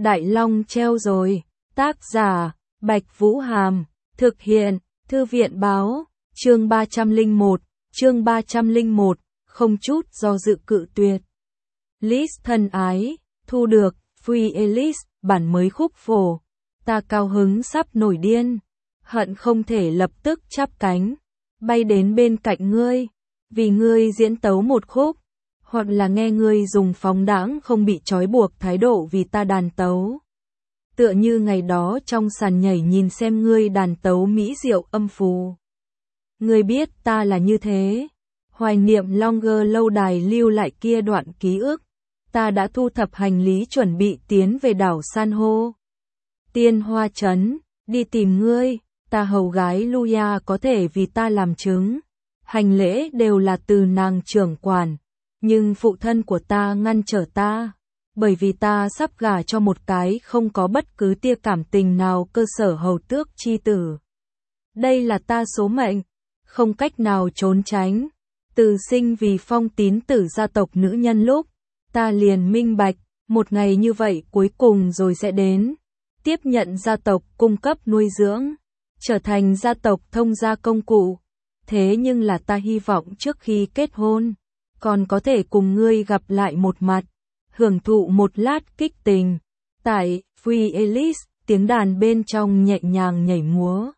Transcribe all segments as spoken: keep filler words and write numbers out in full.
Đại Long treo rồi. Tác giả, Bạch Vũ Hàm. Thực hiện, Thư viện Báo. Chương ba trăm lẻ một. Chương ba trăm lẻ một. Không chút do dự cự tuyệt. Liz thân ái, thu được, Free Alice, bản mới khúc phổ. Ta cao hứng sắp nổi điên. Hận không thể lập tức chắp cánh, bay đến bên cạnh ngươi, vì ngươi diễn tấu một khúc, hoặc là nghe ngươi dùng phóng đãng không bị trói buộc thái độ vì ta đàn tấu. Tựa như ngày đó trong sàn nhảy nhìn xem ngươi đàn tấu mỹ diệu âm phù. Ngươi biết ta là như thế. Hoài niệm Longer lâu đài lưu lại kia đoạn ký ức. Ta đã thu thập hành lý chuẩn bị tiến về đảo San hô. Tiên Hoa Trấn, đi tìm ngươi. Ta hầu gái Luya có thể vì ta làm chứng. Hành lễ đều là từ nàng trưởng quản. Nhưng phụ thân của ta ngăn trở ta. Bởi vì ta sắp gả cho một cái không có bất cứ tia cảm tình nào cơ sở hầu tước chi tử. Đây là ta số mệnh. Không cách nào trốn tránh. Từ sinh vì phong tín tử gia tộc nữ nhân lúc. Ta liền minh bạch. Một ngày như vậy cuối cùng rồi sẽ đến. Tiếp nhận gia tộc cung cấp nuôi dưỡng. Trở thành gia tộc thông gia công cụ. Thế nhưng là ta hy vọng trước khi kết hôn, còn có thể cùng ngươi gặp lại một mặt, hưởng thụ một lát kích tình. Tại Free Alice, tiếng đàn bên trong nhẹ nhàng nhảy múa.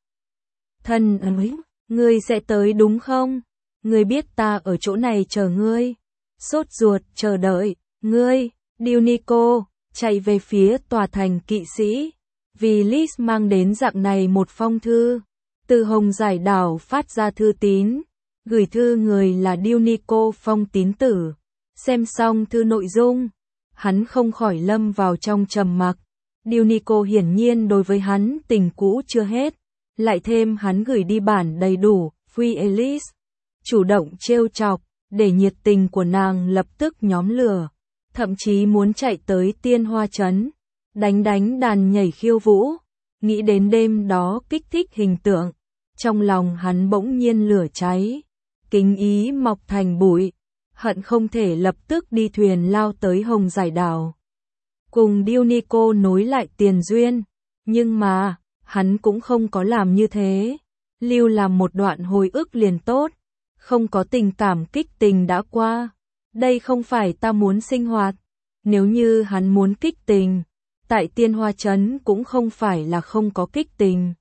Thân ơi, ngươi sẽ tới đúng không? Ngươi biết ta ở chỗ này chờ ngươi. Sốt ruột chờ đợi, ngươi, Dionico, chạy về phía tòa thành kỵ sĩ. Vì Liz mang đến dạng này một phong thư, từ Hồng Giải Đảo phát ra thư tín, gửi thư người là Dionico phong tín tử. Xem xong thư nội dung, hắn không khỏi lâm vào trong trầm mặc. Dionico hiển nhiên đối với hắn tình cũ chưa hết, lại thêm hắn gửi đi bản đầy đủ, Free Alice, chủ động trêu chọc, để nhiệt tình của nàng lập tức nhóm lửa, thậm chí muốn chạy tới Tiên Hoa Trấn. Đánh đánh đàn nhảy khiêu vũ, nghĩ đến đêm đó kích thích hình tượng, trong lòng hắn bỗng nhiên lửa cháy, kính ý mọc thành bụi, hận không thể lập tức đi thuyền lao tới Hồng Giải Đảo. Cùng Dionico nối lại tiền duyên, nhưng mà, hắn cũng không có làm như thế, lưu làm một đoạn hồi ức liền tốt, không có tình cảm kích tình đã qua, đây không phải ta muốn sinh hoạt, nếu như hắn muốn kích tình. Tại Tiên Hoa Trấn cũng không phải là không có kích tình.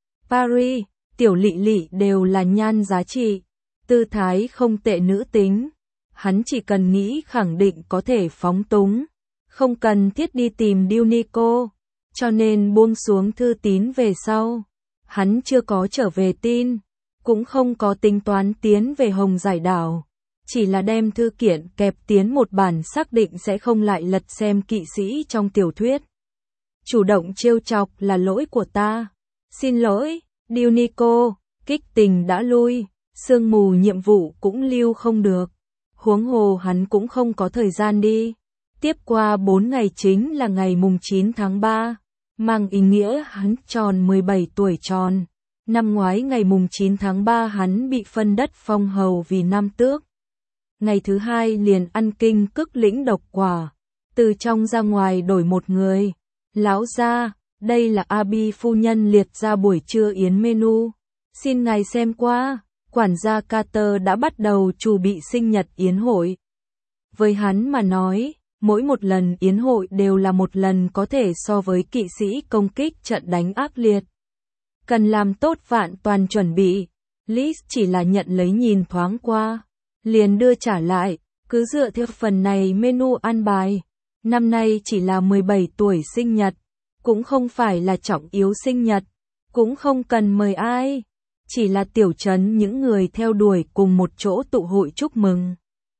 Paris, Tiểu Lị Lị đều là nhan giá trị, tư thái không tệ nữ tính. Hắn chỉ cần nghĩ khẳng định có thể phóng túng, không cần thiết đi tìm Dionico, cho nên buông xuống thư tín về sau. Hắn chưa có trở về tin, cũng không có tính toán tiến về Hồng Giải Đảo, chỉ là đem thư kiện kẹp tiến một bản xác định sẽ không lại lật xem kỵ sĩ trong tiểu thuyết. Chủ động trêu chọc là lỗi của ta. Xin lỗi, Dionico, kích tình đã lui, sương mù nhiệm vụ cũng lưu không được. Huống hồ hắn cũng không có thời gian đi. Tiếp qua bốn ngày chính là ngày mùng chín tháng ba, mang ý nghĩa hắn tròn mười bảy tuổi tròn. Năm ngoái ngày mùng chín tháng ba hắn bị phân đất phong hầu vì năm tước. Ngày thứ hai liền ăn kinh cức lĩnh độc quả, từ trong ra ngoài đổi một người. Lão gia, đây là Abi phu nhân liệt ra buổi trưa yến menu. Xin ngài xem qua, quản gia Carter đã bắt đầu chuẩn bị sinh nhật yến hội. Với hắn mà nói, mỗi một lần yến hội đều là một lần có thể so với kỵ sĩ công kích trận đánh ác liệt. Cần làm tốt vạn toàn chuẩn bị. Liz chỉ là nhận lấy nhìn thoáng qua, liền đưa trả lại, cứ dựa theo phần này menu ăn bài. Năm nay chỉ là mười bảy tuổi sinh nhật, cũng không phải là trọng yếu sinh nhật, cũng không cần mời ai, chỉ là tiểu trấn những người theo đuổi cùng một chỗ tụ hội chúc mừng.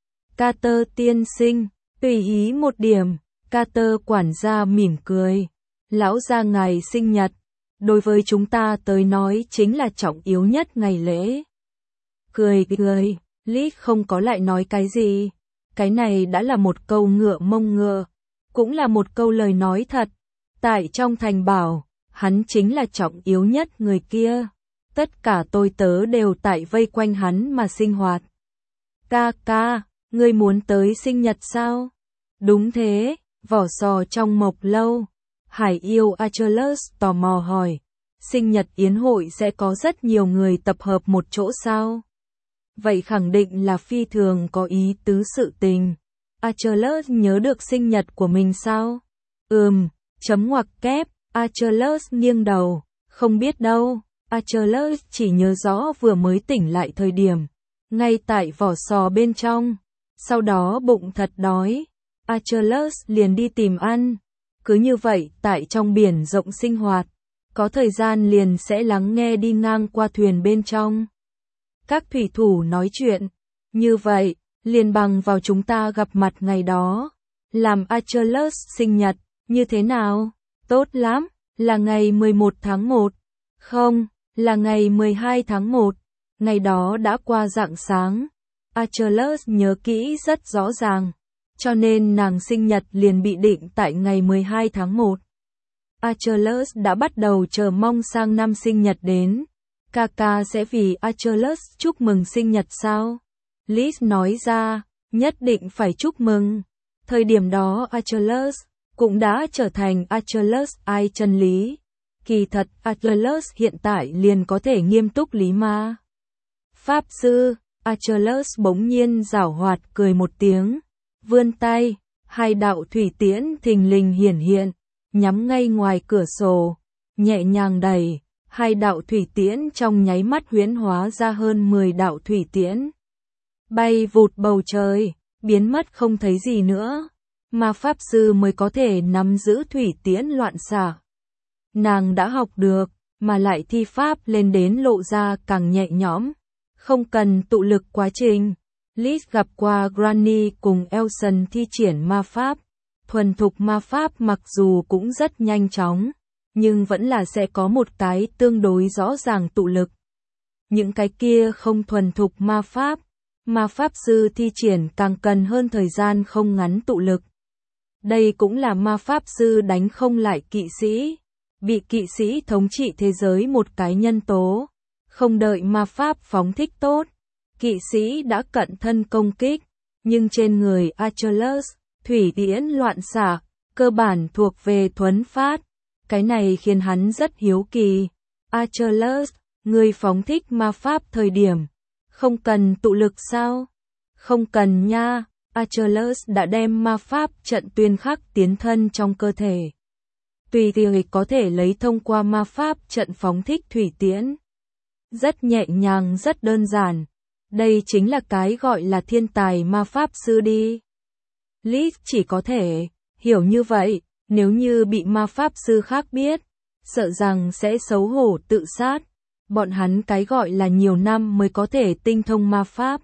Carter tiên sinh, tùy ý một điểm, Carter quản gia mỉm cười. Lão gia ngài sinh nhật, đối với chúng ta tới nói chính là trọng yếu nhất ngày lễ. Cười cười, Liz không có lại nói cái gì. Cái này đã là một câu ngựa mông ngựa, cũng là một câu lời nói thật. Tại trong thành bảo, hắn chính là trọng yếu nhất người kia. Tất cả tôi tớ đều tại vây quanh hắn mà sinh hoạt. Ca ca, ngươi muốn tới sinh nhật sao? Đúng thế, vỏ sò trong mộc lâu. Hải yêu Achilles tò mò hỏi, sinh nhật yến hội sẽ có rất nhiều người tập hợp một chỗ sao? Vậy khẳng định là phi thường có ý tứ sự tình. Achilles nhớ được sinh nhật của mình sao? Ừm, chấm ngoặc kép, Achilles nghiêng đầu, không biết đâu. Achilles chỉ nhớ rõ vừa mới tỉnh lại thời điểm, ngay tại vỏ sò bên trong. Sau đó bụng thật đói, Achilles liền đi tìm ăn. Cứ như vậy tại trong biển rộng sinh hoạt, có thời gian liền sẽ lắng nghe đi ngang qua thuyền bên trong. Các thủy thủ nói chuyện, như vậy, liền bằng vào chúng ta gặp mặt ngày đó. Làm Achilles sinh nhật, như thế nào? Tốt lắm, là ngày mười một tháng một. Không, là ngày mười hai tháng một. Ngày đó đã qua rạng sáng. Achilles nhớ kỹ rất rõ ràng, cho nên nàng sinh nhật liền bị định tại ngày mười hai tháng một. Achilles đã bắt đầu chờ mong sang năm sinh nhật đến. Kaka sẽ vì Achilles chúc mừng sinh nhật sao? Liz nói ra, nhất định phải chúc mừng. Thời điểm đó Achilles cũng đã trở thành Achilles ai chân lý. Kỳ thật Achilles hiện tại liền có thể nghiêm túc lý ma. Pháp sư, Achilles bỗng nhiên giảo hoạt cười một tiếng, vươn tay, hai đạo thủy tiễn thình lình hiển hiện, nhắm ngay ngoài cửa sổ, nhẹ nhàng đẩy, hai đạo thủy tiễn trong nháy mắt huyễn hóa ra hơn mười đạo thủy tiễn. Bay vụt bầu trời, biến mất không thấy gì nữa, mà pháp sư mới có thể nắm giữ thủy tiễn loạn xạ. Nàng đã học được, mà lại thi pháp lên đến lộ ra càng nhẹ nhõm, không cần tụ lực quá trình. Liz gặp qua Granny cùng Elson thi triển ma pháp. Thuần thục ma pháp mặc dù cũng rất nhanh chóng, nhưng vẫn là sẽ có một cái tương đối rõ ràng tụ lực. Những cái kia không thuần thục ma pháp, ma pháp sư thi triển càng cần hơn thời gian không ngắn tụ lực. Đây cũng là ma pháp sư đánh không lại kỵ sĩ, bị kỵ sĩ thống trị thế giới một cái nhân tố. Không đợi ma pháp phóng thích tốt, kỵ sĩ đã cận thân công kích, nhưng trên người Achilles, thủy tiễn loạn xạ, cơ bản thuộc về thuấn phát. Cái này khiến hắn rất hiếu kỳ. Achilles, người phóng thích ma pháp thời điểm, không cần tụ lực sao? Không cần nha, Achilles đã đem ma pháp trận tuyên khắc tiến thân trong cơ thể. Tùy tiện có thể lấy thông qua ma pháp trận phóng thích thủy tiễn. Rất nhẹ nhàng, rất đơn giản. Đây chính là cái gọi là thiên tài ma pháp sư đi. Liz chỉ có thể hiểu như vậy, nếu như bị ma pháp sư khác biết, sợ rằng sẽ xấu hổ tự sát. Bọn hắn cái gọi là nhiều năm mới có thể tinh thông ma pháp.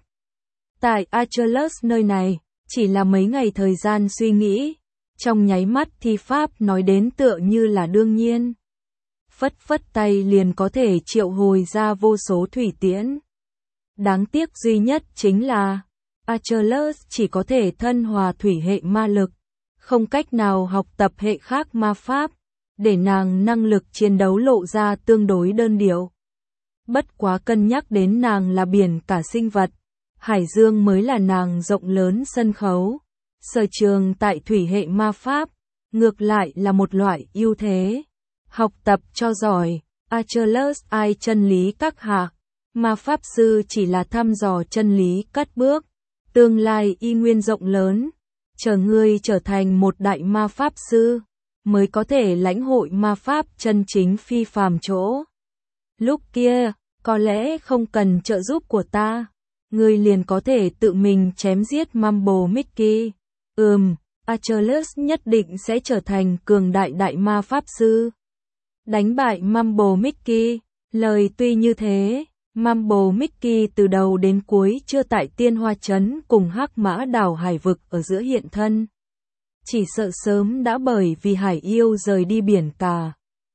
Tại Achilles nơi này, chỉ là mấy ngày thời gian suy nghĩ, trong nháy mắt thi pháp nói đến tựa như là đương nhiên. Phất phất tay liền có thể triệu hồi ra vô số thủy tiễn. Đáng tiếc duy nhất chính là Achilles chỉ có thể thân hòa thủy hệ ma lực, không cách nào học tập hệ khác ma pháp, để nàng năng lực chiến đấu lộ ra tương đối đơn điệu. Bất quá cân nhắc đến nàng là biển cả sinh vật, hải dương mới là nàng rộng lớn sân khấu. Sở trường tại thủy hệ ma pháp, ngược lại là một loại ưu thế. Học tập cho giỏi, Achilles ai chân lý các hạ, ma pháp sư chỉ là thăm dò chân lý cất bước. Tương lai y nguyên rộng lớn, chờ ngươi trở thành một đại ma pháp sư, mới có thể lãnh hội ma pháp chân chính phi phàm chỗ. Lúc kia, có lẽ không cần trợ giúp của ta, ngươi liền có thể tự mình chém giết Mumble Mickey. Ừm, Achilles nhất định sẽ trở thành cường đại đại ma pháp sư. Đánh bại Mumble Mickey, lời tuy như thế, Mumble Mickey từ đầu đến cuối chưa tại Tiên Hoa Trấn cùng Hắc Mã Đảo hải vực ở giữa hiện thân. Chỉ sợ sớm đã bởi vì hải yêu rời đi biển cả.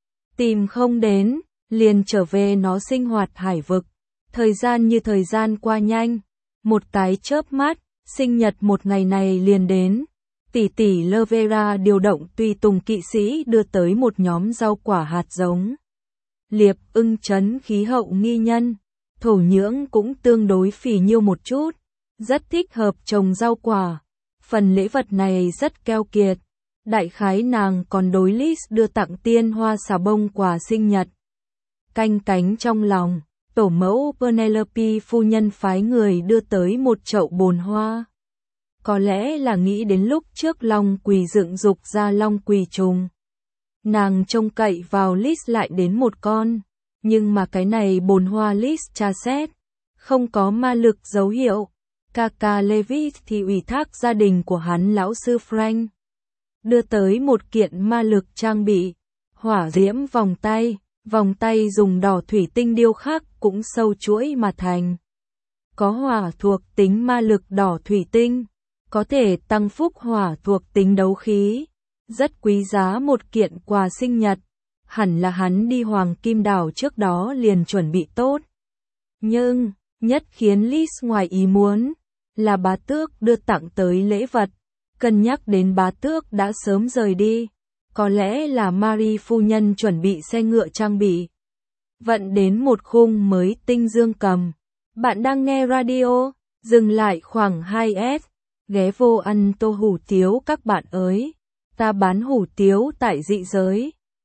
Tìm không đến, liền trở về nó sinh hoạt hải vực. Thời gian như thời gian qua nhanh. Một cái chớp mắt, sinh nhật một ngày này liền đến. Tỷ tỷ Lovera điều động tùy tùng kỵ sĩ đưa tới một nhóm rau quả hạt giống. Liệp ưng trấn khí hậu nghi nhân, thổ nhưỡng cũng tương đối phì nhiêu một chút, rất thích hợp trồng rau quả. Phần lễ vật này rất keo kiệt, Đại khái nàng còn đối Liz đưa tặng tiên hoa xà bông quà sinh nhật. Canh cánh trong lòng, tổ mẫu Penelope phu nhân phái người đưa tới một chậu bồn hoa. Có lẽ là nghĩ đến lúc trước long quỳ dựng dục ra long quỳ trùng. Nàng trông cậy vào Liz lại đến một con, nhưng mà cái này bồn hoa Liz tra xét, không có ma lực dấu hiệu. Kaka Levi thì ủy thác gia đình của hắn lão sư Frank, đưa tới một kiện ma lực trang bị, hỏa diễm vòng tay, vòng tay dùng đỏ thủy tinh điêu khắc cũng sâu chuỗi mà thành. Có hỏa thuộc tính ma lực đỏ thủy tinh, có thể tăng phúc hỏa thuộc tính đấu khí. Rất quý giá một kiện quà sinh nhật, hẳn là hắn đi Hoàng Kim Đảo trước đó liền chuẩn bị tốt. Nhưng, nhất khiến Liz ngoài ý muốn, là bá tước đưa tặng tới lễ vật, cân nhắc đến bá tước đã sớm rời đi, có lẽ là Marie phu nhân chuẩn bị xe ngựa trang bị. Vận đến một khung mới tinh dương cầm. Bạn đang nghe radio, dừng lại khoảng hai S, ghé vô ăn tô hủ tiếu các bạn ơi. Ta bán hủ tiếu tại dị giới.